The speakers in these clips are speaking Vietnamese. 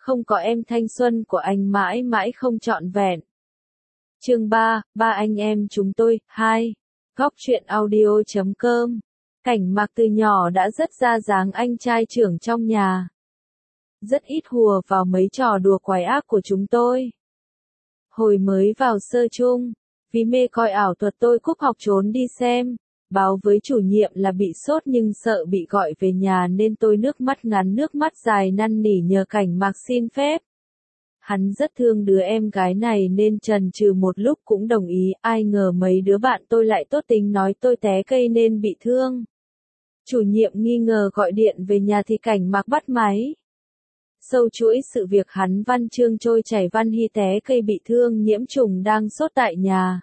không có em thanh xuân của anh mãi mãi không trọn vẹn. Chương 3, ba anh em chúng tôi, 2. Góc truyện audio.com. Cảnh Mạc từ nhỏ đã rất ra dáng anh trai trưởng trong nhà. Rất ít hùa vào mấy trò đùa quái ác của chúng tôi. Hồi mới vào sơ chung, vì mê coi ảo thuật tôi cúp học trốn đi xem, báo với chủ nhiệm là bị sốt nhưng sợ bị gọi về nhà nên tôi nước mắt ngắn nước mắt dài năn nỉ nhờ Cảnh Mạc xin phép. Hắn rất thương đứa em gái này nên chần chừ một lúc cũng đồng ý, ai ngờ mấy đứa bạn tôi lại tốt tính nói tôi té cây nên bị thương. Chủ nhiệm nghi ngờ gọi điện về nhà thì Cảnh Mạc bắt máy. Sâu chuỗi sự việc hắn Văn Chương trôi chảy Văn Hy té cây bị thương nhiễm trùng đang sốt tại nhà.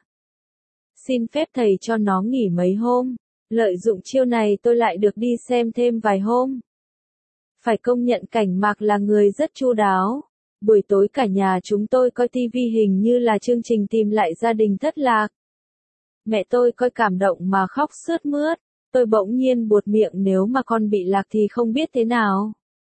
Xin phép thầy cho nó nghỉ mấy hôm. Lợi dụng chiêu này tôi lại được đi xem thêm vài hôm. Phải công nhận Cảnh Mạc là người rất chu đáo. Buổi tối cả nhà chúng tôi coi tivi hình như là chương trình tìm lại gia đình thất lạc. Mẹ tôi coi cảm động mà khóc sướt mướt. Tôi bỗng nhiên buột miệng nếu mà con bị lạc thì không biết thế nào.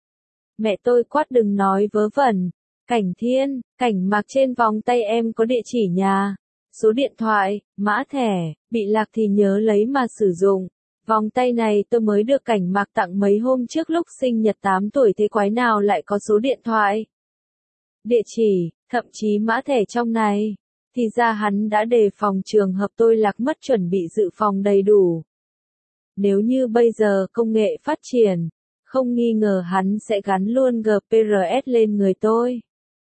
Mẹ tôi quát đừng nói vớ vẩn. Cảnh Thiên, Cảnh Mạc trên vòng tay em có địa chỉ nhà, số điện thoại, mã thẻ, bị lạc thì nhớ lấy mà sử dụng. Vòng tay này tôi mới được Cảnh Mạc tặng mấy hôm trước lúc sinh nhật 8 tuổi thế quái nào lại có số điện thoại. Địa chỉ, thậm chí mã thẻ trong này. Thì ra hắn đã đề phòng trường hợp tôi lạc mất chuẩn bị dự phòng đầy đủ. Nếu như bây giờ công nghệ phát triển, không nghi ngờ hắn sẽ gắn luôn GPS lên người tôi.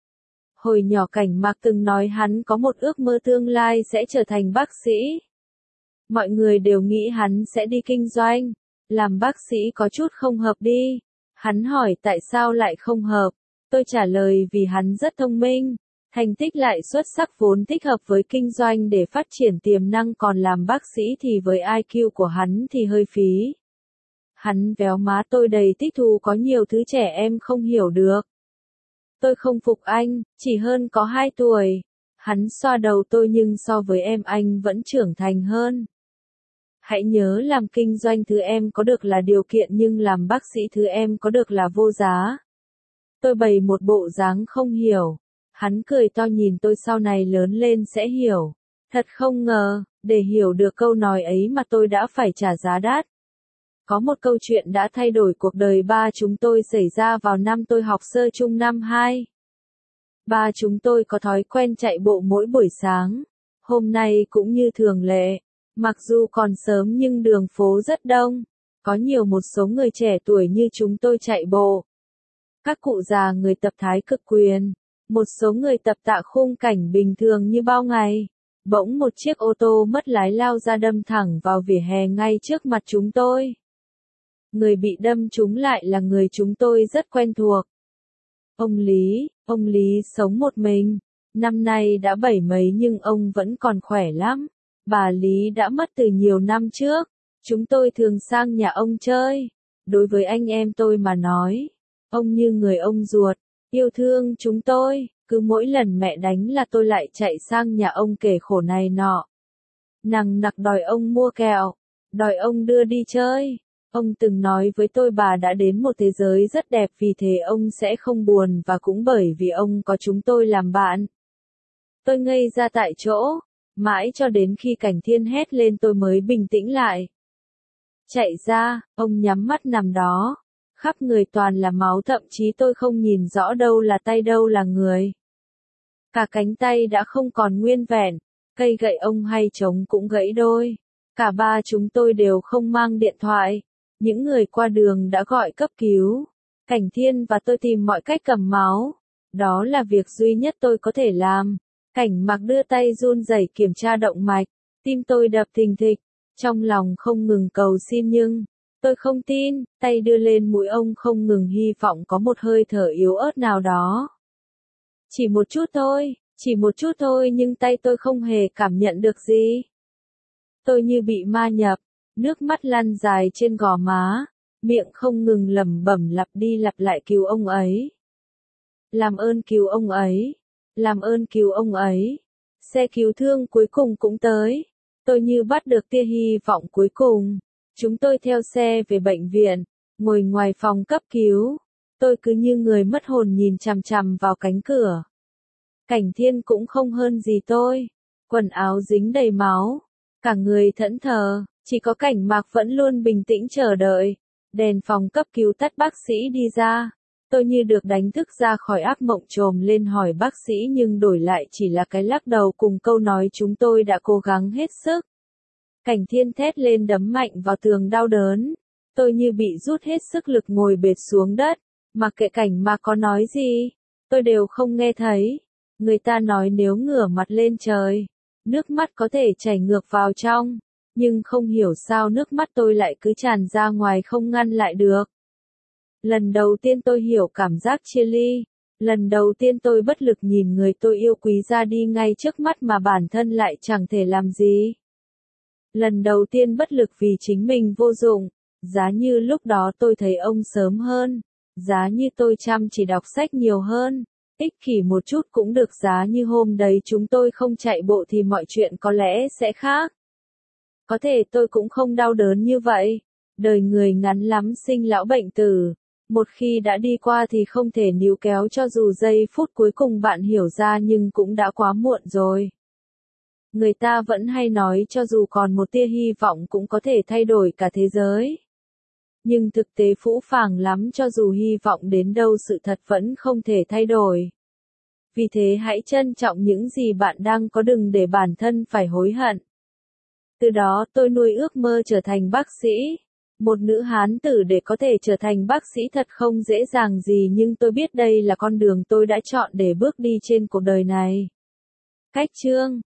Hồi nhỏ Cảnh Mạc từng nói hắn có một ước mơ tương lai sẽ trở thành bác sĩ. Mọi người đều nghĩ hắn sẽ đi kinh doanh, làm bác sĩ có chút không hợp đi. Hắn hỏi tại sao lại không hợp, tôi trả lời vì hắn rất thông minh, thành tích lại xuất sắc vốn thích hợp với kinh doanh để phát triển tiềm năng còn làm bác sĩ thì với IQ của hắn thì hơi phí. Hắn véo má tôi đầy thích thú có nhiều thứ trẻ em không hiểu được. Tôi không phục anh, chỉ hơn có 2 tuổi. Hắn xoa đầu tôi nhưng so với em anh vẫn trưởng thành hơn. Hãy nhớ làm kinh doanh thứ em có được là điều kiện nhưng làm bác sĩ thứ em có được là vô giá. Tôi bày một bộ dáng không hiểu. Hắn cười to nhìn tôi sau này lớn lên sẽ hiểu. Thật không ngờ, để hiểu được câu nói ấy mà tôi đã phải trả giá đắt. Có một câu chuyện đã thay đổi cuộc đời ba chúng tôi xảy ra vào năm tôi học sơ chung năm 2. Ba chúng tôi có thói quen chạy bộ mỗi buổi sáng. Hôm nay cũng như thường lệ. Mặc dù còn sớm nhưng đường phố rất đông. Có nhiều một số người trẻ tuổi như chúng tôi chạy bộ. Các cụ già người tập thái cực quyền. Một số người tập tạ khung cảnh bình thường như bao ngày. Bỗng một chiếc ô tô mất lái lao ra đâm thẳng vào vỉa hè ngay trước mặt chúng tôi. Người bị đâm trúng lại là người chúng tôi rất quen thuộc. Ông Lý sống một mình. Năm nay đã 70 mấy nhưng ông vẫn còn khỏe lắm. Bà Lý đã mất từ nhiều năm trước. Chúng tôi thường sang nhà ông chơi. Đối với anh em tôi mà nói, ông như người ông ruột, yêu thương chúng tôi. Cứ mỗi lần mẹ đánh là tôi lại chạy sang nhà ông kể khổ này nọ. Nằng nặc đòi ông mua kẹo, đòi ông đưa đi chơi. Ông từng nói với tôi bà đã đến một thế giới rất đẹp vì thế ông sẽ không buồn và cũng bởi vì ông có chúng tôi làm bạn. Tôi ngây ra tại chỗ, mãi cho đến khi Cảnh Thiên hét lên tôi mới bình tĩnh lại. Chạy ra, ông nhắm mắt nằm đó. Khắp người toàn là máu thậm chí tôi không nhìn rõ đâu là tay đâu là người. Cả cánh tay đã không còn nguyên vẹn, cây gậy ông hay trống cũng gãy đôi. Cả ba chúng tôi đều không mang điện thoại. Những người qua đường đã gọi cấp cứu. Cảnh Thiên và tôi tìm mọi cách cầm máu. Đó là việc duy nhất tôi có thể làm. Cảnh Mạc đưa tay run rẩy kiểm tra động mạch. Tim tôi đập thình thịch. Trong lòng không ngừng cầu xin nhưng tôi không tin. Tay đưa lên mũi ông không ngừng hy vọng có một hơi thở yếu ớt nào đó. Chỉ một chút thôi nhưng tay tôi không hề cảm nhận được gì. Tôi như bị ma nhập. Nước mắt lăn dài trên gò má, miệng không ngừng lẩm bẩm lặp đi lặp lại cứu ông ấy. Làm ơn cứu ông ấy, làm ơn cứu ông ấy. Xe cứu thương cuối cùng cũng tới. Tôi như bắt được tia hy vọng cuối cùng. Chúng tôi theo xe về bệnh viện, ngồi ngoài phòng cấp cứu. Tôi cứ như người mất hồn nhìn chằm chằm vào cánh cửa. Cảnh Thiên cũng không hơn gì tôi. Quần áo dính đầy máu. Cả người thẫn thờ, chỉ có Cảnh Mạc vẫn luôn bình tĩnh chờ đợi. Đèn phòng cấp cứu tắt, bác sĩ đi ra. Tôi như được đánh thức ra khỏi ác mộng, trồm lên hỏi bác sĩ nhưng đổi lại chỉ là cái lắc đầu cùng câu nói chúng tôi đã cố gắng hết sức. Cảnh Thiên thét lên đấm mạnh vào tường đau đớn. Tôi như bị rút hết sức lực ngồi bệt xuống đất. Mặc kệ Cảnh Mạc có nói gì, tôi đều không nghe thấy. Người ta nói nếu ngửa mặt lên trời, nước mắt có thể chảy ngược vào trong. Nhưng không hiểu sao nước mắt tôi lại cứ tràn ra ngoài không ngăn lại được. Lần đầu tiên tôi hiểu cảm giác chia ly. Lần đầu tiên tôi bất lực nhìn người tôi yêu quý ra đi ngay trước mắt mà bản thân lại chẳng thể làm gì. Lần đầu tiên bất lực vì chính mình vô dụng. Giá như lúc đó tôi thấy ông sớm hơn. Giá như tôi chăm chỉ đọc sách nhiều hơn. Ích kỷ một chút cũng được, giá như hôm đấy chúng tôi không chạy bộ thì mọi chuyện có lẽ sẽ khác. Có thể tôi cũng không đau đớn như vậy. Đời người ngắn lắm, sinh lão bệnh tử. Một khi đã đi qua thì không thể níu kéo, cho dù giây phút cuối cùng bạn hiểu ra nhưng cũng đã quá muộn rồi. Người ta vẫn hay nói cho dù còn một tia hy vọng cũng có thể thay đổi cả thế giới. Nhưng thực tế phũ phàng lắm, cho dù hy vọng đến đâu sự thật vẫn không thể thay đổi. Vì thế hãy trân trọng những gì bạn đang có, đừng để bản thân phải hối hận. Từ đó tôi nuôi ước mơ trở thành bác sĩ. Một nữ hán tử để có thể trở thành bác sĩ thật không dễ dàng gì, nhưng tôi biết đây là con đường tôi đã chọn để bước đi trên cuộc đời này. Cách chương